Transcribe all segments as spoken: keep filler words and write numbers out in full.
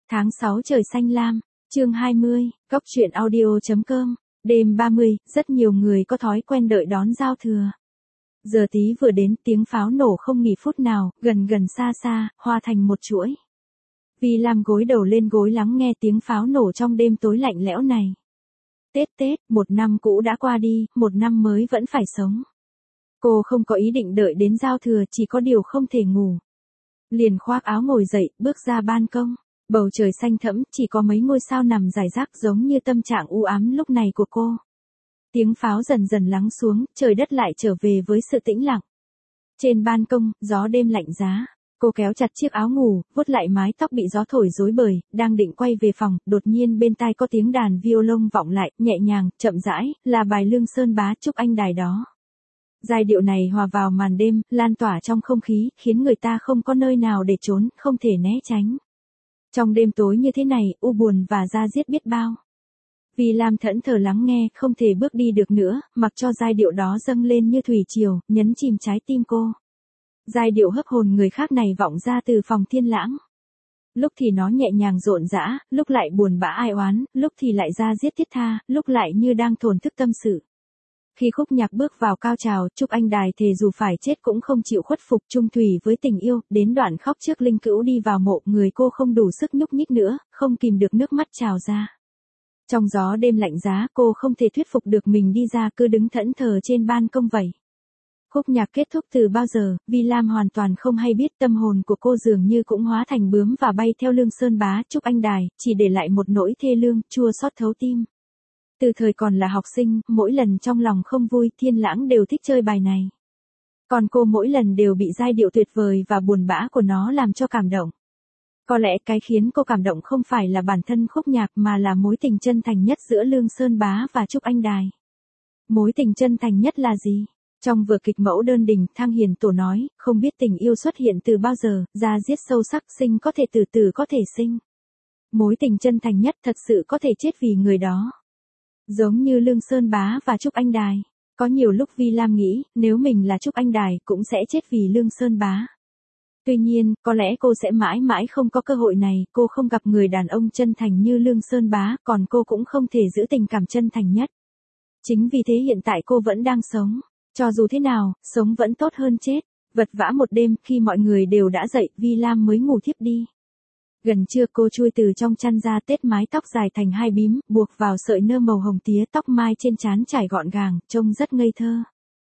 Tháng sáu trời xanh lam, chương hai mươi, góc truyện audio.com, đêm ba mươi, rất nhiều người có thói quen đợi đón giao thừa. Giờ tí vừa đến, tiếng pháo nổ không nghỉ phút nào, gần gần xa xa, hòa thành một chuỗi. Vi Lam gối đầu lên gối lắng nghe tiếng pháo nổ trong đêm tối lạnh lẽo này. Tết Tết, một năm cũ đã qua đi, một năm mới vẫn phải sống. Cô không có ý định đợi đến giao thừa, chỉ có điều không thể ngủ. Liền khoác áo ngồi dậy, bước ra ban công. Bầu trời xanh thẫm, chỉ có mấy ngôi sao nằm rải rác giống như tâm trạng u ám lúc này của cô. Tiếng pháo dần dần lắng xuống, trời đất lại trở về với sự tĩnh lặng. Trên ban công, gió đêm lạnh giá. Cô kéo chặt chiếc áo ngủ, vuốt lại mái tóc bị gió thổi rối bời, đang định quay về phòng, đột nhiên bên tai có tiếng đàn violon vọng lại, nhẹ nhàng, chậm rãi, là bài Lương Sơn Bá Chúc Anh Đài đó. Giai điệu này hòa vào màn đêm, lan tỏa trong không khí, khiến người ta không có nơi nào để trốn, không thể né tránh. Trong đêm tối như thế này, u buồn và da diết biết bao. Vi Lam thẫn thờ lắng nghe, không thể bước đi được nữa, mặc cho giai điệu đó dâng lên như thủy triều, nhấn chìm trái tim cô. Giai điệu hấp hồn người khác này vọng ra từ phòng thiên lãng. Lúc thì nó nhẹ nhàng rộn rã, lúc lại buồn bã ai oán, lúc thì lại da diết thiết tha, lúc lại như đang thổn thức tâm sự. Khi khúc nhạc bước vào cao trào, Chúc Anh Đài thề dù phải chết cũng không chịu khuất phục chung thủy với tình yêu, đến đoạn khóc trước linh cữu đi vào mộ, người cô không đủ sức nhúc nhích nữa, không kìm được nước mắt trào ra. Trong gió đêm lạnh giá, cô không thể thuyết phục được mình đi ra, cứ đứng thẫn thờ trên ban công vậy. Khúc nhạc kết thúc từ bao giờ, Vi Lam hoàn toàn không hay biết, tâm hồn của cô dường như cũng hóa thành bướm và bay theo Lương Sơn Bá Chúc Anh Đài, chỉ để lại một nỗi thê lương, chua xót thấu tim. Từ thời còn là học sinh, mỗi lần trong lòng không vui, Thiên Lãng đều thích chơi bài này. Còn cô mỗi lần đều bị giai điệu tuyệt vời và buồn bã của nó làm cho cảm động. Có lẽ cái khiến cô cảm động không phải là bản thân khúc nhạc mà là mối tình chân thành nhất giữa Lương Sơn Bá và Chúc Anh Đài. Mối tình chân thành nhất là gì? Trong vở kịch Mẫu Đơn Đình, Thang Hiền Tổ nói, không biết tình yêu xuất hiện từ bao giờ, da diết sâu sắc, sinh có thể từ từ có thể sinh. Mối tình chân thành nhất thật sự có thể chết vì người đó. Giống như Lương Sơn Bá và Chúc Anh Đài. Có nhiều lúc Vi Lam nghĩ, nếu mình là Chúc Anh Đài cũng sẽ chết vì Lương Sơn Bá. Tuy nhiên, có lẽ cô sẽ mãi mãi không có cơ hội này, cô không gặp người đàn ông chân thành như Lương Sơn Bá, còn cô cũng không thể giữ tình cảm chân thành nhất. Chính vì thế hiện tại cô vẫn đang sống. Cho dù thế nào, sống vẫn tốt hơn chết. Vật vã một đêm, khi mọi người đều đã dậy, Vi Lam mới ngủ thiếp đi. Gần trưa cô chui từ trong chăn ra, tết mái tóc dài thành hai bím, buộc vào sợi nơ màu hồng tía, tóc mai trên trán trải gọn gàng, trông rất ngây thơ.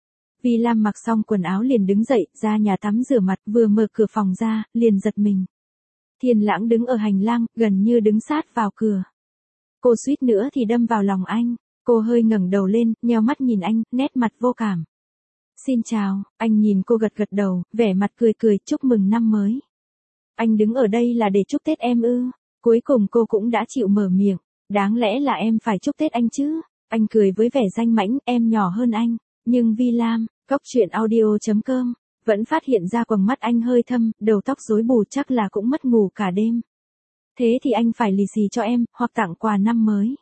Vi Lam mặc xong quần áo liền đứng dậy, ra nhà tắm rửa mặt, vừa mở cửa phòng ra, liền giật mình. Thiên Lãng đứng ở hành lang, gần như đứng sát vào cửa. Cô suýt nữa thì đâm vào lòng anh. Cô hơi ngẩng đầu lên, nheo mắt nhìn anh, nét mặt vô cảm. Xin chào, anh nhìn cô gật gật đầu, vẻ mặt cười cười, chúc mừng năm mới. Anh đứng ở đây là để chúc Tết em ư? Cuối cùng cô cũng đã chịu mở miệng. Đáng lẽ là em phải chúc Tết anh chứ? Anh cười với vẻ danh mãnh, em nhỏ hơn anh. Nhưng Vi Lam, góc truyện audio.com, vẫn phát hiện ra quầng mắt anh hơi thâm, đầu tóc rối bù, chắc là cũng mất ngủ cả đêm. Thế thì anh phải lì xì cho em, hoặc tặng quà năm mới.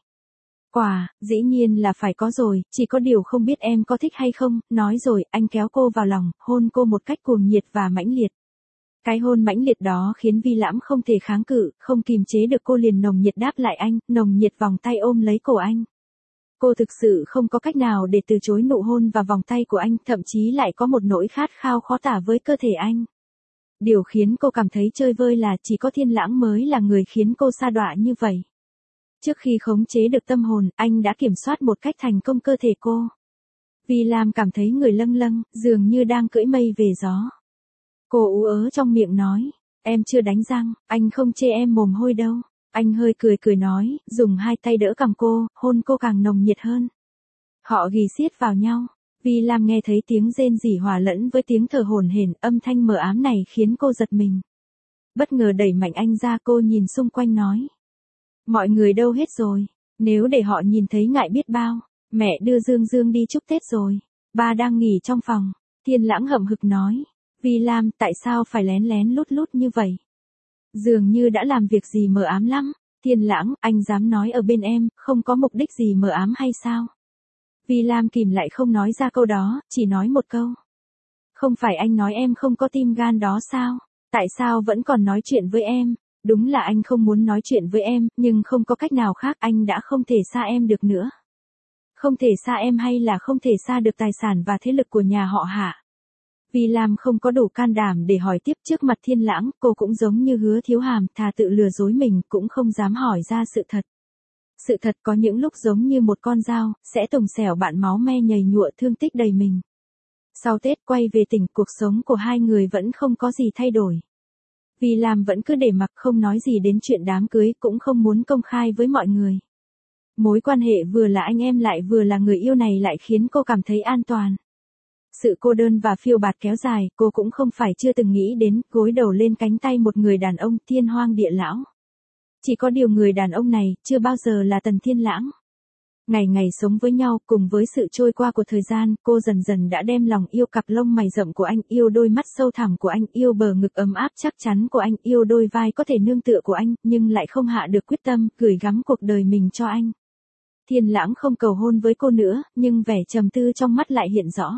Quà, dĩ nhiên là phải có rồi, chỉ có điều không biết em có thích hay không. Nói rồi, anh kéo cô vào lòng, hôn cô một cách cuồng nhiệt và mãnh liệt. Cái hôn mãnh liệt đó khiến Vi Lãm không thể kháng cự, không kìm chế được, cô liền nồng nhiệt đáp lại anh, nồng nhiệt vòng tay ôm lấy cổ anh. Cô thực sự không có cách nào để từ chối nụ hôn và vòng tay của anh, thậm chí lại có một nỗi khát khao khó tả với cơ thể anh. Điều khiến cô cảm thấy chơi vơi là chỉ có Thiên Lãng mới là người khiến cô sa đọa như vậy. Trước khi khống chế được tâm hồn, anh đã kiểm soát một cách thành công cơ thể cô. Vi Lam cảm thấy người lâng lâng, dường như đang cưỡi mây về gió. Cô ú ớ trong miệng nói, em chưa đánh răng, anh không chê em mồm hôi đâu. Anh hơi cười cười nói, dùng hai tay đỡ cằm cô, hôn cô càng nồng nhiệt hơn. Họ ghì xiết vào nhau. Vi Lam nghe thấy tiếng rên rỉ hòa lẫn với tiếng thở hổn hển, âm thanh mờ ám này khiến cô giật mình. Bất ngờ đẩy mạnh anh ra, cô nhìn xung quanh nói. Mọi người đâu hết rồi? Nếu để họ nhìn thấy ngại biết bao. Mẹ đưa Dương Dương đi chúc Tết rồi. Ba đang nghỉ trong phòng. Thiên Lãng hậm hực nói. Vi Lam, tại sao phải lén lén lút lút như vậy? Dường như đã làm việc gì mờ ám lắm. Thiên Lãng, anh dám nói ở bên em, không có mục đích gì mờ ám hay sao? Vi Lam kìm lại không nói ra câu đó, chỉ nói một câu. Không phải anh nói em không có tim gan đó sao? Tại sao vẫn còn nói chuyện với em? Đúng là anh không muốn nói chuyện với em, nhưng không có cách nào khác, anh đã không thể xa em được nữa. Không thể xa em hay là không thể xa được tài sản và thế lực của nhà họ Hạ. Vi Lam không có đủ can đảm để hỏi tiếp trước mặt Thiên Lãng, cô cũng giống như Hứa Thiếu Hàm, thà tự lừa dối mình cũng không dám hỏi ra sự thật. Sự thật có những lúc giống như một con dao, sẽ tồng xẻo bạn, máu me nhầy nhụa, thương tích đầy mình. Sau Tết quay về tỉnh, cuộc sống của hai người vẫn không có gì thay đổi. Vi Lam vẫn cứ để mặc, không nói gì đến chuyện đám cưới, cũng không muốn công khai với mọi người. Mối quan hệ vừa là anh em lại vừa là người yêu này lại khiến cô cảm thấy an toàn. Sự cô đơn và phiêu bạt kéo dài, cô cũng không phải chưa từng nghĩ đến, gối đầu lên cánh tay một người đàn ông thiên hoang địa lão. Chỉ có điều người đàn ông này, chưa bao giờ là Tần Thiên Lãng. Ngày ngày sống với nhau, cùng với sự trôi qua của thời gian, cô dần dần đã đem lòng yêu cặp lông mày rậm của anh, yêu đôi mắt sâu thẳm của anh, yêu bờ ngực ấm áp chắc chắn của anh, yêu đôi vai có thể nương tựa của anh, nhưng lại không hạ được quyết tâm, gửi gắm cuộc đời mình cho anh. Thiên Lãng không cầu hôn với cô nữa, nhưng vẻ trầm tư trong mắt lại hiện rõ.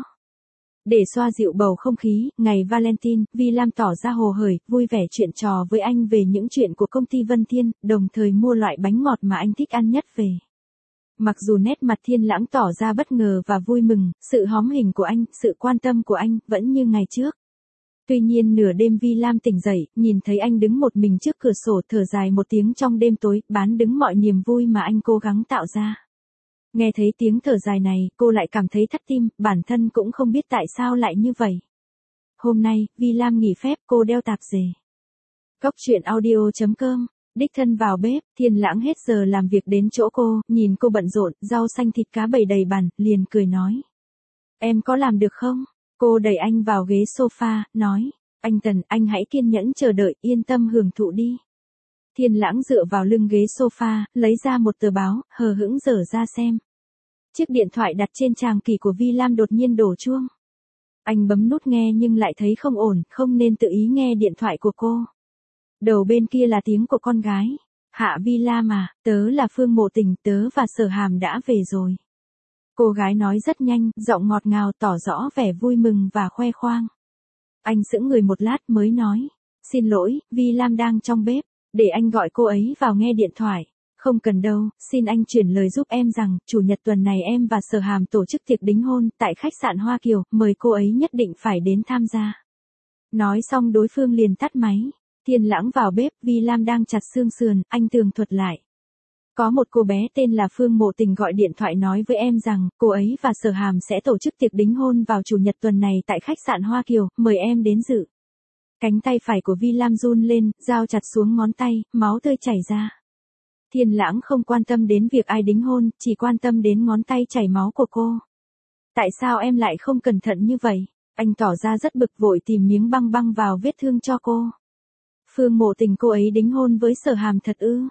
Để xoa dịu bầu không khí, ngày Valentine, Vi Lam tỏ ra hồ hởi, vui vẻ chuyện trò với anh về những chuyện của công ty Vân Thiên, đồng thời mua loại bánh ngọt mà anh thích ăn nhất về. Mặc dù nét mặt Thiên Lãng tỏ ra bất ngờ và vui mừng, sự hóm hình của anh, sự quan tâm của anh, vẫn như ngày trước. Tuy nhiên nửa đêm Vi Lam tỉnh dậy, nhìn thấy anh đứng một mình trước cửa sổ, thở dài một tiếng trong đêm tối, bán đứng mọi niềm vui mà anh cố gắng tạo ra. Nghe thấy tiếng thở dài này, cô lại cảm thấy thắt tim, bản thân cũng không biết tại sao lại như vậy. Hôm nay, Vi Lam nghỉ phép, cô đeo tạp dề. Cốc truyện audio chấm com, đích thân vào bếp, Thiên Lãng hết giờ làm việc đến chỗ cô, nhìn cô bận rộn, rau xanh thịt cá bày đầy bàn, liền cười nói. Em có làm được không? Cô đẩy anh vào ghế sofa, nói. Anh Tần, anh hãy kiên nhẫn chờ đợi, yên tâm hưởng thụ đi. Thiên Lãng dựa vào lưng ghế sofa, lấy ra một tờ báo, hờ hững dở ra xem. Chiếc điện thoại đặt trên tràng kỷ của Vi Lam đột nhiên đổ chuông. Anh bấm nút nghe nhưng lại thấy không ổn, không nên tự ý nghe điện thoại của cô. Đầu bên kia là tiếng của con gái. Hạ Vi Lam à, tớ là Phương Mộ Tình, tớ và Sở Hàm đã về rồi. Cô gái nói rất nhanh, giọng ngọt ngào tỏ rõ vẻ vui mừng và khoe khoang. Anh sững người một lát mới nói. Xin lỗi, Vi Lam đang trong bếp. Để anh gọi cô ấy vào nghe điện thoại. Không cần đâu, xin anh chuyển lời giúp em rằng, chủ nhật tuần này em và Sở Hàm tổ chức tiệc đính hôn, tại khách sạn Hoa Kiều, mời cô ấy nhất định phải đến tham gia. Nói xong đối phương liền tắt máy. Thiên Lãng vào bếp, Vi Lam đang chặt xương sườn, anh tường thuật lại. Có một cô bé tên là Phương Mộ Tình gọi điện thoại nói với em rằng, cô ấy và Sở Hàm sẽ tổ chức tiệc đính hôn vào chủ nhật tuần này tại khách sạn Hoa Kiều, mời em đến dự. Cánh tay phải của Vi Lam run lên, dao chặt xuống ngón tay, máu tươi chảy ra. Thiên Lãng không quan tâm đến việc ai đính hôn, chỉ quan tâm đến ngón tay chảy máu của cô. Tại sao em lại không cẩn thận như vậy? Anh tỏ ra rất bực, vội tìm miếng băng băng vào vết thương cho cô. Phương Mộ Tình cô ấy đính hôn với Sở Hàm thật ư?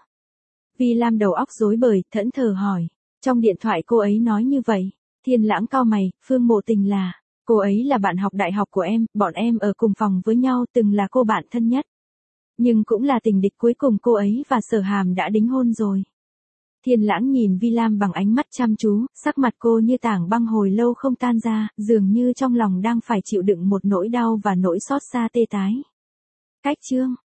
Vi Lam đầu óc rối bời, thẫn thờ hỏi. Trong điện thoại cô ấy nói như vậy. Thiên Lãng cau mày, Phương Mộ Tình là... Cô ấy là bạn học đại học của em, bọn em ở cùng phòng với nhau, từng là cô bạn thân nhất. Nhưng cũng là tình địch, cuối cùng cô ấy và Sở Hàm đã đính hôn rồi. Thiên Lãng nhìn Vi Lam bằng ánh mắt chăm chú, sắc mặt cô như tảng băng hồi lâu không tan ra, dường như trong lòng đang phải chịu đựng một nỗi đau và nỗi xót xa tê tái. Cách chương